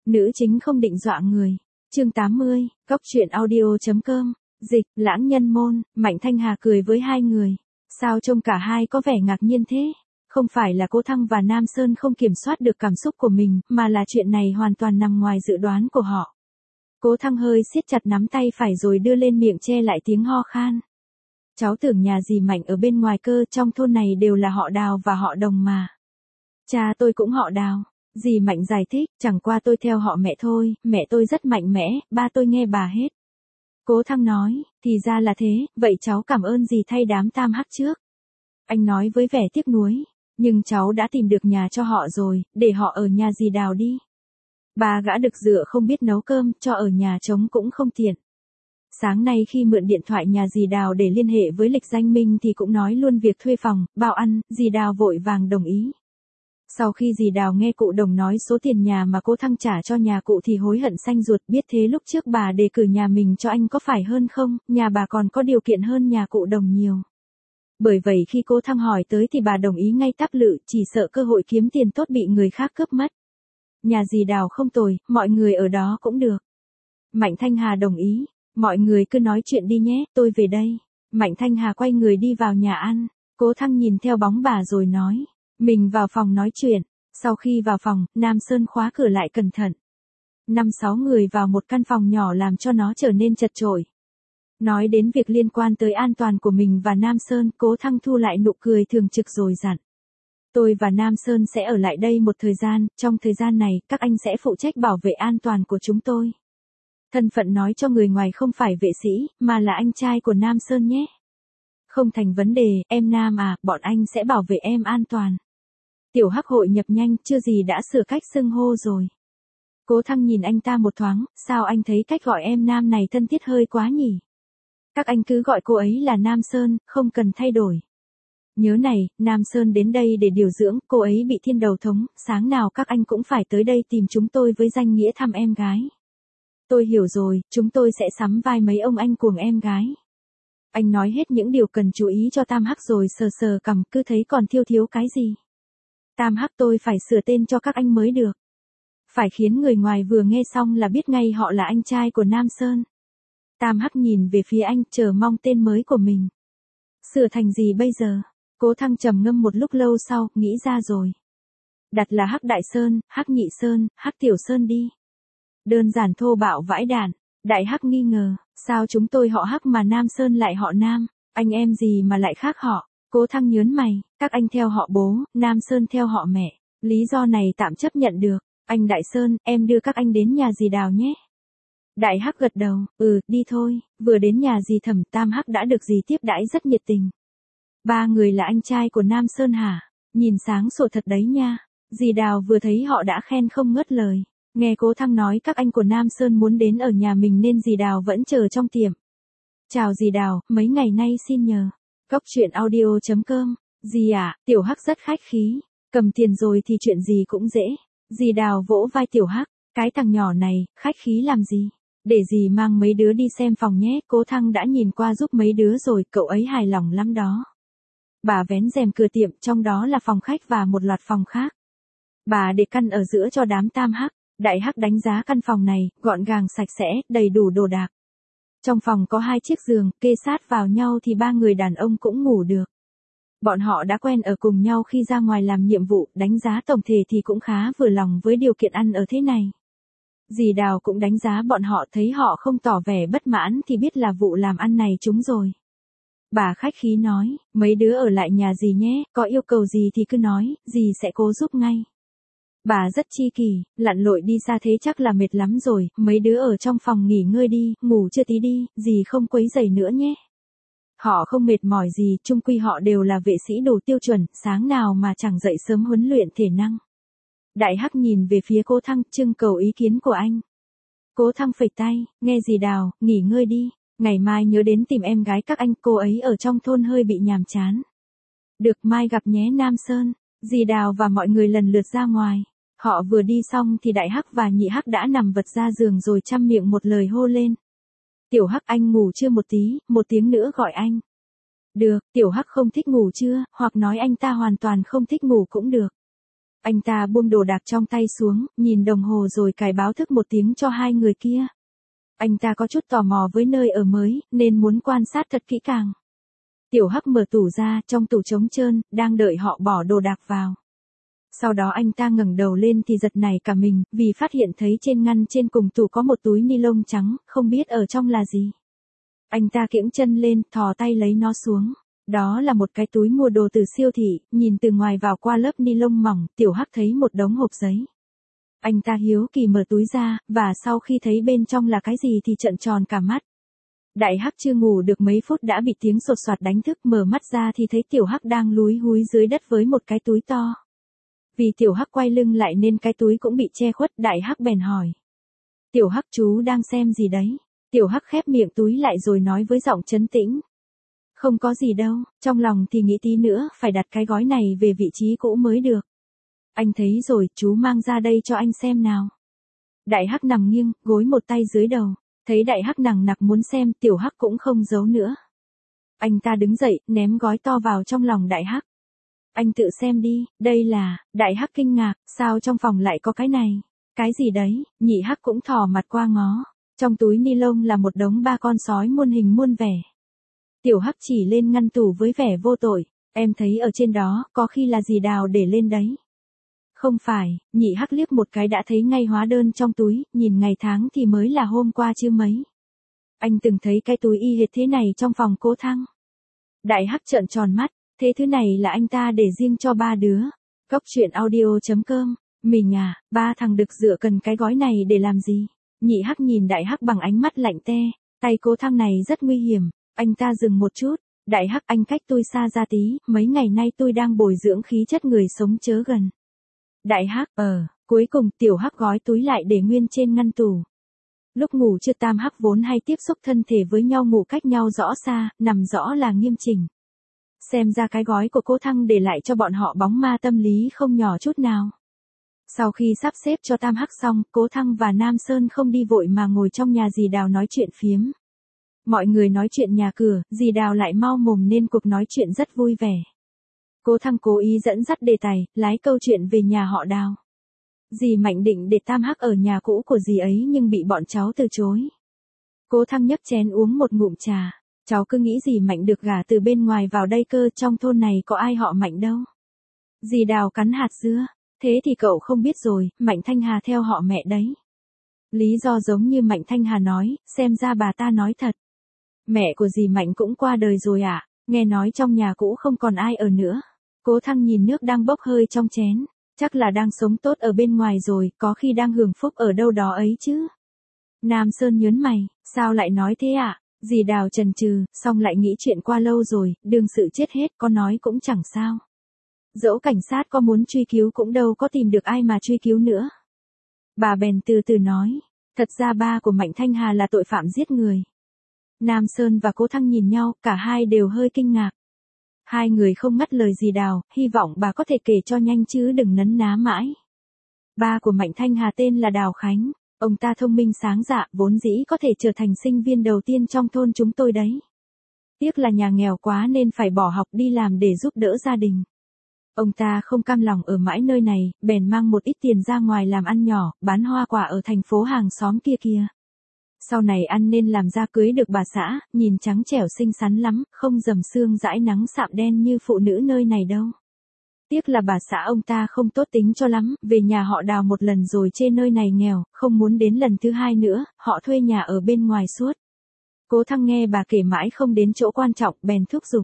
Nữ chính không định dọa người. Chương 80, Góc truyện audio.com, dịch, Lãng Nhân Môn, Mạnh Thanh Hà cười với hai người. Sao trông cả hai có vẻ ngạc nhiên thế? Không phải là Cố Thăng và Nam Sơn không kiểm soát được cảm xúc của mình, mà là chuyện này hoàn toàn nằm ngoài dự đoán của họ. Cố Thăng hơi siết chặt nắm tay phải rồi đưa lên miệng che lại tiếng ho khan. Cháu tưởng nhà dì Mạnh ở bên ngoài cơ, trong thôn này đều là họ Đào và họ Đồng mà. Cha tôi cũng họ Đào. Dì Mạnh giải thích, chẳng qua tôi theo họ mẹ thôi, mẹ tôi rất mạnh mẽ, ba tôi nghe bà hết. Cố Thăng nói, thì ra là thế, vậy cháu cảm ơn dì thay đám Tam Hắc trước. Anh nói với vẻ tiếc nuối, nhưng cháu đã tìm được nhà cho họ rồi, để họ ở nhà dì Đào đi. Ba gã đực dựa không biết nấu cơm, cho ở nhà trống cũng không tiện. Sáng nay khi mượn điện thoại nhà dì Đào để liên hệ với Lịch Danh Minh thì cũng nói luôn việc thuê phòng, bao ăn, dì Đào vội vàng đồng ý. Sau khi dì Đào nghe cụ Đồng nói số tiền nhà mà Cố Thăng trả cho nhà cụ thì hối hận xanh ruột, biết thế lúc trước bà đề cử nhà mình cho anh có phải hơn không, nhà bà còn có điều kiện hơn nhà cụ Đồng nhiều. Bởi vậy khi Cố Thăng hỏi tới thì bà đồng ý ngay tắp lự, chỉ sợ cơ hội kiếm tiền tốt bị người khác cướp mất. Nhà dì Đào không tồi, mọi người ở đó cũng được. Mạnh Thanh Hà đồng ý, mọi người cứ nói chuyện đi nhé, tôi về đây. Mạnh Thanh Hà quay người đi vào nhà ăn, Cố Thăng nhìn theo bóng bà rồi nói. Mình vào phòng nói chuyện. Sau khi vào phòng, Nam Sơn khóa cửa lại cẩn thận. 5-6 người vào một căn phòng nhỏ làm cho nó trở nên chật chội. Nói đến việc liên quan tới an toàn của mình và Nam Sơn, Cố Thăng thu lại nụ cười thường trực rồi dặn. Tôi và Nam Sơn sẽ ở lại đây một thời gian, trong thời gian này, các anh sẽ phụ trách bảo vệ an toàn của chúng tôi. Thân phận nói cho người ngoài không phải vệ sĩ, mà là anh trai của Nam Sơn nhé. Không thành vấn đề, em Nam à, bọn anh sẽ bảo vệ em an toàn. Tiểu Hắc hội nhập nhanh, chưa gì đã sửa cách xưng hô rồi. Cố Thăng nhìn anh ta một thoáng, sao anh thấy cách gọi em Nam này thân thiết hơi quá nhỉ? Các anh cứ gọi cô ấy là Nam Sơn, không cần thay đổi. Nhớ này, Nam Sơn đến đây để điều dưỡng, cô ấy bị thiên đầu thống, sáng nào các anh cũng phải tới đây tìm chúng tôi với danh nghĩa thăm em gái. Tôi hiểu rồi, chúng tôi sẽ sắm vai mấy ông anh cuồng em gái. Anh nói hết những điều cần chú ý cho Tam Hắc rồi sờ sờ cằm, cứ thấy còn thiếu cái gì. Tam Hắc tôi phải sửa tên cho các anh mới được. Phải khiến người ngoài vừa nghe xong là biết ngay họ là anh trai của Nam Sơn. Tam Hắc nhìn về phía anh, chờ mong tên mới của mình. Sửa thành gì bây giờ? Cố Thăng trầm ngâm một lúc lâu sau, nghĩ ra rồi. Đặt là Hắc Đại Sơn, Hắc Nhị Sơn, Hắc Tiểu Sơn đi. Đơn giản thô bạo vãi đản. Đại Hắc nghi ngờ, sao chúng tôi họ Hắc mà Nam Sơn lại họ Nam, anh em gì mà lại khác họ? Cố Thăng nhớn mày, các anh theo họ bố, Nam Sơn theo họ mẹ. Lý do này tạm chấp nhận được. Anh Đại Sơn, em đưa các anh đến nhà dì Đào nhé. Đại Hắc gật đầu, đi thôi. Vừa đến nhà dì Thẩm, Tam Hắc đã được dì tiếp đãi rất nhiệt tình. Ba người là anh trai của Nam Sơn hả? Nhìn sáng sủa thật đấy nha. Dì Đào vừa thấy họ đã khen không ngớt lời. Nghe Cố Thăng nói các anh của Nam Sơn muốn đến ở nhà mình nên dì Đào vẫn chờ trong tiệm. Chào dì Đào, mấy ngày nay xin nhờ. Góc truyện audio.com, dì à, Tiểu Hắc rất khách khí. Cầm tiền rồi thì chuyện gì cũng dễ. Dì Đào vỗ vai Tiểu Hắc, cái thằng nhỏ này, khách khí làm gì? Để dì mang mấy đứa đi xem phòng nhé. Cố Thăng đã nhìn qua giúp mấy đứa rồi, cậu ấy hài lòng lắm đó. Bà vén rèm cửa tiệm, trong đó là phòng khách và một loạt phòng khác. Bà để căn ở giữa cho đám Tam Hắc. Đại Hắc đánh giá căn phòng này, gọn gàng sạch sẽ, đầy đủ đồ đạc. Trong phòng có 2 chiếc giường, kê sát vào nhau thì 3 người đàn ông cũng ngủ được. Bọn họ đã quen ở cùng nhau khi ra ngoài làm nhiệm vụ, đánh giá tổng thể thì cũng khá vừa lòng với điều kiện ăn ở thế này. Dì Đào cũng đánh giá bọn họ, thấy họ không tỏ vẻ bất mãn thì biết là vụ làm ăn này trúng rồi. Bà khách khí nói, mấy đứa ở lại nhà dì nhé, có yêu cầu gì thì cứ nói, dì sẽ cố giúp ngay. Bà rất chi kỷ, lặn lội đi xa thế chắc là mệt lắm rồi, mấy đứa ở trong phòng nghỉ ngơi đi, ngủ chưa tí đi, dì không quấy rầy nữa nhé. Họ không mệt mỏi gì, chung quy họ đều là vệ sĩ đủ tiêu chuẩn, sáng nào mà chẳng dậy sớm huấn luyện thể năng. Đại Hắc nhìn về phía Cố Thăng, trưng cầu ý kiến của anh. Cố Thăng phẩy tay, nghe dì Đào, nghỉ ngơi đi, ngày mai nhớ đến tìm em gái các anh, cô ấy ở trong thôn hơi bị nhàm chán. Được, mai gặp nhé Nam Sơn. Dì Đào và mọi người lần lượt ra ngoài. Họ vừa đi xong thì Đại Hắc và Nhị Hắc đã nằm vật ra giường rồi chăm miệng một lời hô lên. Tiểu Hắc anh ngủ chưa một tí, một tiếng nữa gọi anh. Được, Tiểu Hắc không thích ngủ chưa, hoặc nói anh ta hoàn toàn không thích ngủ cũng được. Anh ta buông đồ đạc trong tay xuống, nhìn đồng hồ rồi cài báo thức một tiếng cho hai người kia. Anh ta có chút tò mò với nơi ở mới, nên muốn quan sát thật kỹ càng. Tiểu Hắc mở tủ ra, trong tủ trống trơn, đang đợi họ bỏ đồ đạc vào. Sau đó anh ta ngẩng đầu lên thì giật nảy cả mình, vì phát hiện thấy trên ngăn trên cùng tủ có một túi ni lông trắng, không biết ở trong là gì. Anh ta kiễng chân lên, thò tay lấy nó xuống. Đó là một cái túi mua đồ từ siêu thị, nhìn từ ngoài vào qua lớp ni lông mỏng, Tiểu Hắc thấy một đống hộp giấy. Anh ta hiếu kỳ mở túi ra, và sau khi thấy bên trong là cái gì thì trợn tròn cả mắt. Đại Hắc chưa ngủ được mấy phút đã bị tiếng sột soạt đánh thức, mở mắt ra thì thấy Tiểu Hắc đang lúi húi dưới đất với một cái túi to. Vì Tiểu Hắc quay lưng lại nên cái túi cũng bị che khuất, Đại Hắc bèn hỏi. Tiểu Hắc, chú đang xem gì đấy? Tiểu Hắc khép miệng túi lại rồi nói với giọng trấn tĩnh. Không có gì đâu, trong lòng thì nghĩ tí nữa phải đặt cái gói này về vị trí cũ mới được. Anh thấy rồi, chú mang ra đây cho anh xem nào. Đại Hắc nằm nghiêng, gối một tay dưới đầu. Thấy Đại Hắc nằng nặc muốn xem, Tiểu Hắc cũng không giấu nữa. Anh ta đứng dậy, ném gói to vào trong lòng Đại Hắc. Anh tự xem đi, đây là, Đại Hắc kinh ngạc, sao trong phòng lại có cái này? Cái gì đấy? Nhị Hắc cũng thò mặt qua ngó. Trong túi ni lông là một đống ba con sói muôn hình muôn vẻ. Tiểu Hắc chỉ lên ngăn tủ với vẻ vô tội, em thấy ở trên đó, có khi là dì Đào để lên đấy. Không phải, Nhị Hắc liếc một cái đã thấy ngay hóa đơn trong túi, nhìn ngày tháng thì mới là hôm qua chứ mấy. Anh từng thấy cái túi y hệt thế này trong phòng Cố Thăng. Đại Hắc trợn tròn mắt, thế thứ này là anh ta để riêng cho ba đứa. Cốc truyện audio.com, mình à, ba thằng đực dựa cần cái gói này để làm gì? Nhị Hắc nhìn Đại Hắc bằng ánh mắt lạnh te, tay Cố Thăng này rất nguy hiểm. Anh ta dừng một chút, Đại Hắc, anh cách tôi xa ra tí, mấy ngày nay tôi đang bồi dưỡng khí chất người sống chớ gần. Đại Hắc, cuối cùng Tiểu Hắc gói túi lại để nguyên trên ngăn tủ. Lúc ngủ trưa Tam Hắc vốn hay tiếp xúc thân thể với nhau ngủ cách nhau rõ xa, nằm rõ là nghiêm chỉnh. Xem ra cái gói của Cố Thăng để lại cho bọn họ bóng ma tâm lý không nhỏ chút nào. Sau khi sắp xếp cho Tam Hắc xong, Cố Thăng và Nam Sơn không đi vội mà ngồi trong nhà dì Đào nói chuyện phiếm. Mọi người nói chuyện nhà cửa, dì Đào lại mau mồm nên cuộc nói chuyện rất vui vẻ. Cố Thăng cố ý dẫn dắt đề tài, lái câu chuyện về nhà họ Đào. Dì Mạnh định để Tam Hắc ở nhà cũ của dì ấy nhưng bị bọn cháu từ chối. Cố Thăng nhấp chén uống một ngụm trà. Cháu cứ nghĩ dì Mạnh được gả từ bên ngoài vào đây cơ, trong thôn này có ai họ Mạnh đâu. Dì Đào cắn hạt dưa, thế thì cậu không biết rồi, Mạnh Thanh Hà theo họ mẹ đấy. Lý do giống như Mạnh Thanh Hà nói, xem ra bà ta nói thật. Mẹ của dì Mạnh cũng qua đời rồi à, nghe nói trong nhà cũ không còn ai ở nữa. Cố Thăng nhìn nước đang bốc hơi trong chén, chắc là đang sống tốt ở bên ngoài rồi, có khi đang hưởng phúc ở đâu đó ấy chứ. Nam Sơn nhớn mày, sao lại nói thế ạ? Dì Đào chần chừ, xong lại nghĩ chuyện qua lâu rồi, đương sự chết hết, có nói cũng chẳng sao. Dẫu cảnh sát có muốn truy cứu cũng đâu có tìm được ai mà truy cứu nữa. Bà bèn từ từ nói, thật ra ba của Mạnh Thanh Hà là tội phạm giết người. Nam Sơn và Cố Thăng nhìn nhau, cả hai đều hơi kinh ngạc. Hai người không ngắt lời dì Đào, hy vọng bà có thể kể cho nhanh chứ đừng nấn ná mãi. Ba của Mạnh Thanh Hà tên là Đào Khánh, ông ta thông minh sáng dạ, vốn dĩ có thể trở thành sinh viên đầu tiên trong thôn chúng tôi đấy. Tiếc là nhà nghèo quá nên phải bỏ học đi làm để giúp đỡ gia đình. Ông ta không cam lòng ở mãi nơi này, bèn mang một ít tiền ra ngoài làm ăn nhỏ, bán hoa quả ở thành phố hàng xóm kia kìa. Sau này ăn nên làm ra cưới được bà xã, nhìn trắng trẻo xinh xắn lắm, không dầm xương dãi nắng sạm đen như phụ nữ nơi này đâu. Tiếc là bà xã ông ta không tốt tính cho lắm, về nhà họ Đào một lần rồi chê nơi này nghèo, không muốn đến lần thứ hai nữa, họ thuê nhà ở bên ngoài suốt. Cố Thăng nghe bà kể mãi không đến chỗ quan trọng, bèn thúc giục.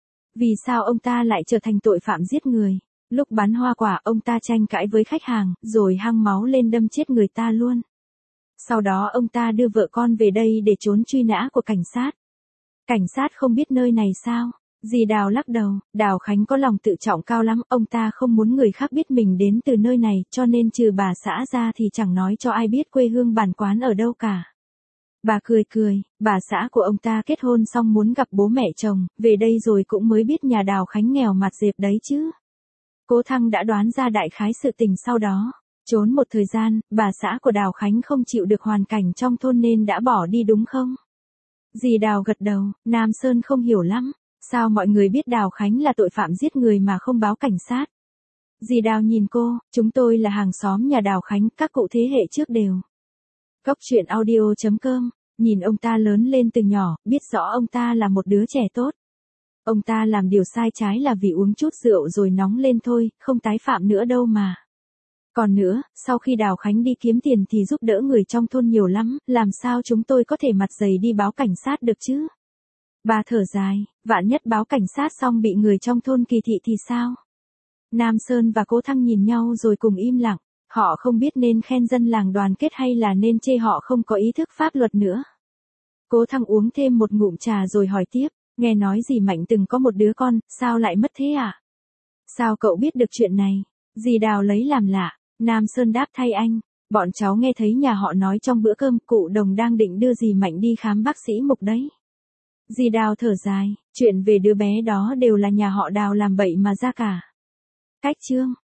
Vì sao ông ta lại trở thành tội phạm giết người? Lúc bán hoa quả ông ta tranh cãi với khách hàng, rồi hăng máu lên đâm chết người ta luôn. Sau đó ông ta đưa vợ con về đây để trốn truy nã của cảnh sát. Cảnh sát không biết nơi này sao? Dì Đào lắc đầu, Đào Khánh có lòng tự trọng cao lắm, ông ta không muốn người khác biết mình đến từ nơi này, cho nên trừ bà xã ra thì chẳng nói cho ai biết quê hương bản quán ở đâu cả. Bà cười cười, bà xã của ông ta kết hôn xong muốn gặp bố mẹ chồng, về đây rồi cũng mới biết nhà Đào Khánh nghèo mặt dẹp đấy chứ. Cố Thăng đã đoán ra đại khái sự tình sau đó. Trốn một thời gian, bà xã của Đào Khánh không chịu được hoàn cảnh trong thôn nên đã bỏ đi đúng không? Dì Đào gật đầu, Nam Sơn không hiểu lắm. Sao mọi người biết Đào Khánh là tội phạm giết người mà không báo cảnh sát? Dì Đào nhìn cô, chúng tôi là hàng xóm nhà Đào Khánh, các cụ thế hệ trước đều. Cốc truyện audio.com, nhìn ông ta lớn lên từ nhỏ, biết rõ ông ta là một đứa trẻ tốt. Ông ta làm điều sai trái là vì uống chút rượu rồi nóng lên thôi, không tái phạm nữa đâu mà. Còn nữa, sau khi Đào Khánh đi kiếm tiền thì giúp đỡ người trong thôn nhiều lắm, làm sao chúng tôi có thể mặt dày đi báo cảnh sát được chứ? Bà thở dài, vạn nhất báo cảnh sát xong bị người trong thôn kỳ thị thì sao? Nam Sơn và Cố Thăng nhìn nhau rồi cùng im lặng, họ không biết nên khen dân làng đoàn kết hay là nên chê họ không có ý thức pháp luật nữa. Cố Thăng uống thêm một ngụm trà rồi hỏi tiếp, nghe nói dì Mạnh từng có một đứa con, sao lại mất thế à? Sao cậu biết được chuyện này? Dì Đào lấy làm lạ, Nam Sơn đáp thay anh, bọn cháu nghe thấy nhà họ nói trong bữa cơm cụ Đồng đang định đưa dì Mạnh đi khám bác sĩ Mục đấy. Dì Đào thở dài, chuyện về đứa bé đó đều là nhà họ Đào làm bậy mà ra cả. Cách chương